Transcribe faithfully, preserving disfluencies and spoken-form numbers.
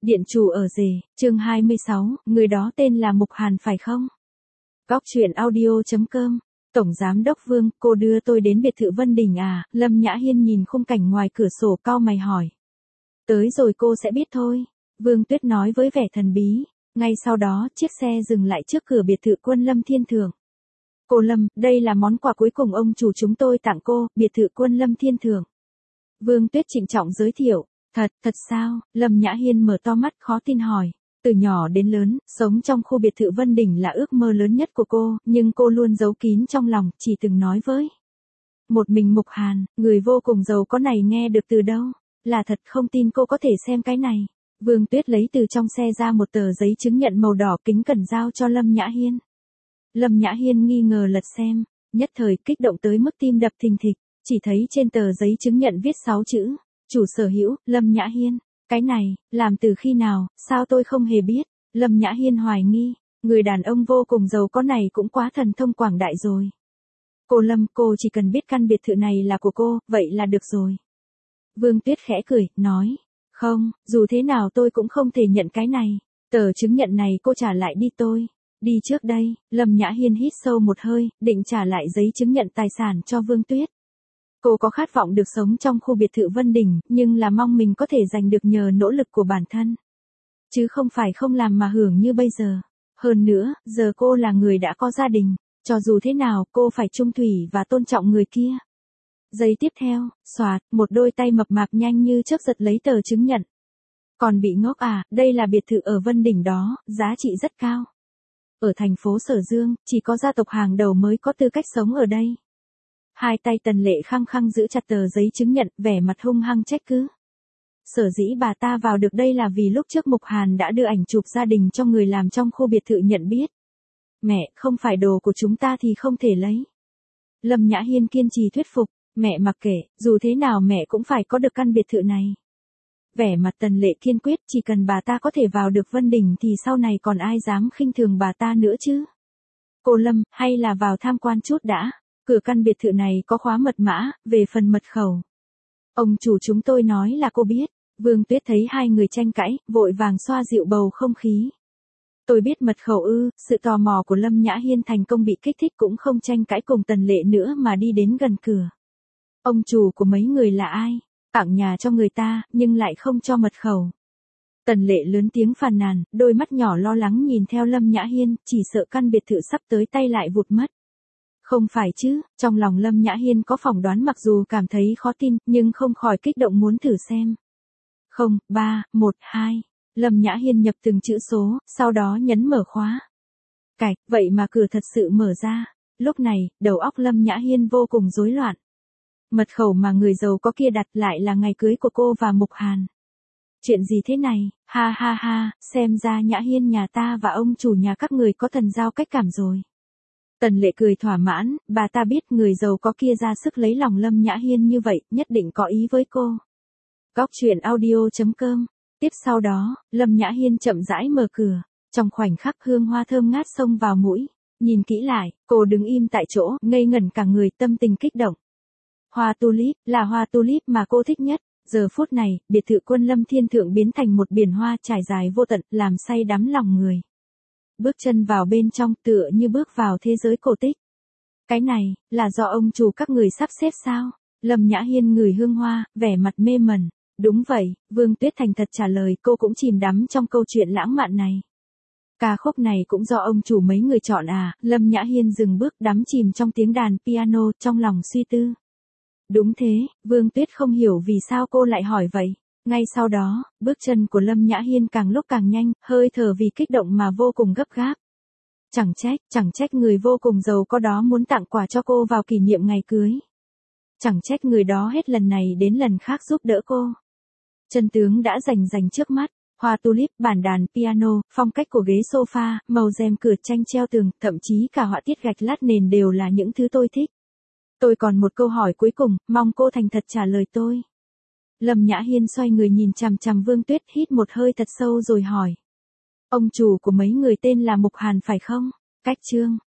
Điện chủ ở rể, chương hai mươi sáu, người đó tên là Mục Hàn phải không? Góc truyện audio.com, Tổng Giám đốc Vương, cô đưa tôi đến biệt thự Vân Đình à? Lâm Nhã Hiên nhìn khung cảnh ngoài cửa sổ cau mày hỏi. Tới rồi cô sẽ biết thôi, Vương Tuyết nói với vẻ thần bí. Ngay sau đó, chiếc xe dừng lại trước cửa biệt thự Quân Lâm Thiên Thượng. Cô Lâm, đây là món quà cuối cùng ông chủ chúng tôi tặng cô, biệt thự Quân Lâm Thiên Thượng. Vương Tuyết trịnh trọng giới thiệu. Thật, thật sao? Lâm Nhã Hiên mở to mắt khó tin hỏi. Từ nhỏ đến lớn, sống trong khu biệt thự Vân Đình là ước mơ lớn nhất của cô, nhưng cô luôn giấu kín trong lòng, chỉ từng nói với một mình Mục Hàn, người vô cùng giàu có này nghe được từ đâu? Là thật không tin cô có thể xem cái này. Vương Tuyết lấy từ trong xe ra một tờ giấy chứng nhận màu đỏ kính cẩn giao cho Lâm Nhã Hiên. Lâm Nhã Hiên nghi ngờ lật xem, nhất thời kích động tới mức tim đập thình thịch, chỉ thấy trên tờ giấy chứng nhận viết sáu chữ. Chủ sở hữu, Lâm Nhã Hiên. Cái này, làm từ khi nào, sao tôi không hề biết? Lâm Nhã Hiên hoài nghi, người đàn ông vô cùng giàu có này cũng quá thần thông quảng đại rồi. Cô Lâm, cô chỉ cần biết căn biệt thự này là của cô, vậy là được rồi. Vương Tuyết khẽ cười, nói, không, dù thế nào tôi cũng không thể nhận cái này. Tờ chứng nhận này cô trả lại đi tôi. Đi trước đây, Lâm Nhã Hiên hít sâu một hơi, định trả lại giấy chứng nhận tài sản cho Vương Tuyết. Cô có khát vọng được sống trong khu biệt thự Vân Đình, nhưng là mong mình có thể giành được nhờ nỗ lực của bản thân. Chứ không phải không làm mà hưởng như bây giờ. Hơn nữa, giờ cô là người đã có gia đình. Cho dù thế nào, cô phải trung thủy và tôn trọng người kia. Giây tiếp theo, xoạt, một đôi tay mập mạp nhanh như chớp giật lấy tờ chứng nhận. Còn bị ngốc à, đây là biệt thự ở Vân Đình đó, giá trị rất cao. Ở thành phố Sở Dương, chỉ có gia tộc hàng đầu mới có tư cách sống ở đây. Hai tay Tần Lệ khăng khăng giữ chặt tờ giấy chứng nhận, vẻ mặt hung hăng trách cứ. Sở dĩ bà ta vào được đây là vì lúc trước Mục Hàn đã đưa ảnh chụp gia đình cho người làm trong khu biệt thự nhận biết. Mẹ, không phải đồ của chúng ta thì không thể lấy. Lâm Nhã Hiên kiên trì thuyết phục, mẹ mặc kệ, dù thế nào mẹ cũng phải có được căn biệt thự này. Vẻ mặt Tần Lệ kiên quyết, chỉ cần bà ta có thể vào được Vân Đình thì sau này còn ai dám khinh thường bà ta nữa chứ. Cô Lâm, hay là vào tham quan chút đã. Cửa căn biệt thự này có khóa mật mã, về phần mật khẩu. Ông chủ chúng tôi nói là cô biết. Vương Tuyết thấy hai người tranh cãi, vội vàng xoa dịu bầu không khí. Tôi biết mật khẩu ư, sự tò mò của Lâm Nhã Hiên thành công bị kích thích cũng không tranh cãi cùng Tần Lệ nữa mà đi đến gần cửa. Ông chủ của mấy người là ai? Tặng nhà cho người ta, nhưng lại không cho mật khẩu. Tần Lệ lớn tiếng phàn nàn, đôi mắt nhỏ lo lắng nhìn theo Lâm Nhã Hiên, chỉ sợ căn biệt thự sắp tới tay lại vụt mất. Không phải chứ, trong lòng Lâm Nhã Hiên có phỏng đoán mặc dù cảm thấy khó tin, nhưng không khỏi kích động muốn thử xem. Không, ba, một, hai. Lâm Nhã Hiên nhập từng chữ số, sau đó nhấn mở khóa. Cạch, vậy mà cửa thật sự mở ra. Lúc này, đầu óc Lâm Nhã Hiên vô cùng rối loạn. Mật khẩu mà người giàu có kia đặt lại là ngày cưới của cô và Mục Hàn. Chuyện gì thế này, ha ha ha, xem ra Nhã Hiên nhà ta và ông chủ nhà các người có thần giao cách cảm rồi. Tần Lệ cười thỏa mãn, bà ta biết người giàu có kia ra sức lấy lòng Lâm Nhã Hiên như vậy, nhất định có ý với cô. Góc truyện audio.com. Tiếp sau đó, Lâm Nhã Hiên chậm rãi mở cửa, trong khoảnh khắc hương hoa thơm ngát xông vào mũi. Nhìn kỹ lại, cô đứng im tại chỗ, ngây ngẩn cả người, tâm tình kích động. Hoa tulip, là hoa tulip mà cô thích nhất. Giờ phút này, biệt thự Quân Lâm Thiên Thượng biến thành một biển hoa trải dài vô tận, làm say đắm lòng người. Bước chân vào bên trong tựa như bước vào thế giới cổ tích. Cái này, là do ông chủ các người sắp xếp sao? Lâm Nhã Hiên ngửi hương hoa, vẻ mặt mê mẩn. Đúng vậy, Vương Tuyết thành thật trả lời, cô cũng chìm đắm trong câu chuyện lãng mạn này. Ca khúc này cũng do ông chủ mấy người chọn à? Lâm Nhã Hiên dừng bước đắm chìm trong tiếng đàn piano, trong lòng suy tư. Đúng thế, Vương Tuyết không hiểu vì sao cô lại hỏi vậy. Ngay sau đó, bước chân của Lâm Nhã Hiên càng lúc càng nhanh, hơi thở vì kích động mà vô cùng gấp gáp. Chẳng trách, chẳng trách người vô cùng giàu có đó muốn tặng quà cho cô vào kỷ niệm ngày cưới. Chẳng trách người đó hết lần này đến lần khác giúp đỡ cô. Chân tướng đã rành rành trước mắt, hoa tulip, bản đàn piano, phong cách của ghế sofa, màu rèm cửa tranh treo tường, thậm chí cả họa tiết gạch lát nền đều là những thứ tôi thích. Tôi còn một câu hỏi cuối cùng, mong cô thành thật trả lời tôi. Lâm Nhã Hiên xoay người nhìn chằm chằm Vương Tuyết, hít một hơi thật sâu rồi hỏi. Ông chủ của mấy người tên là Mục Hàn phải không? Cách chương.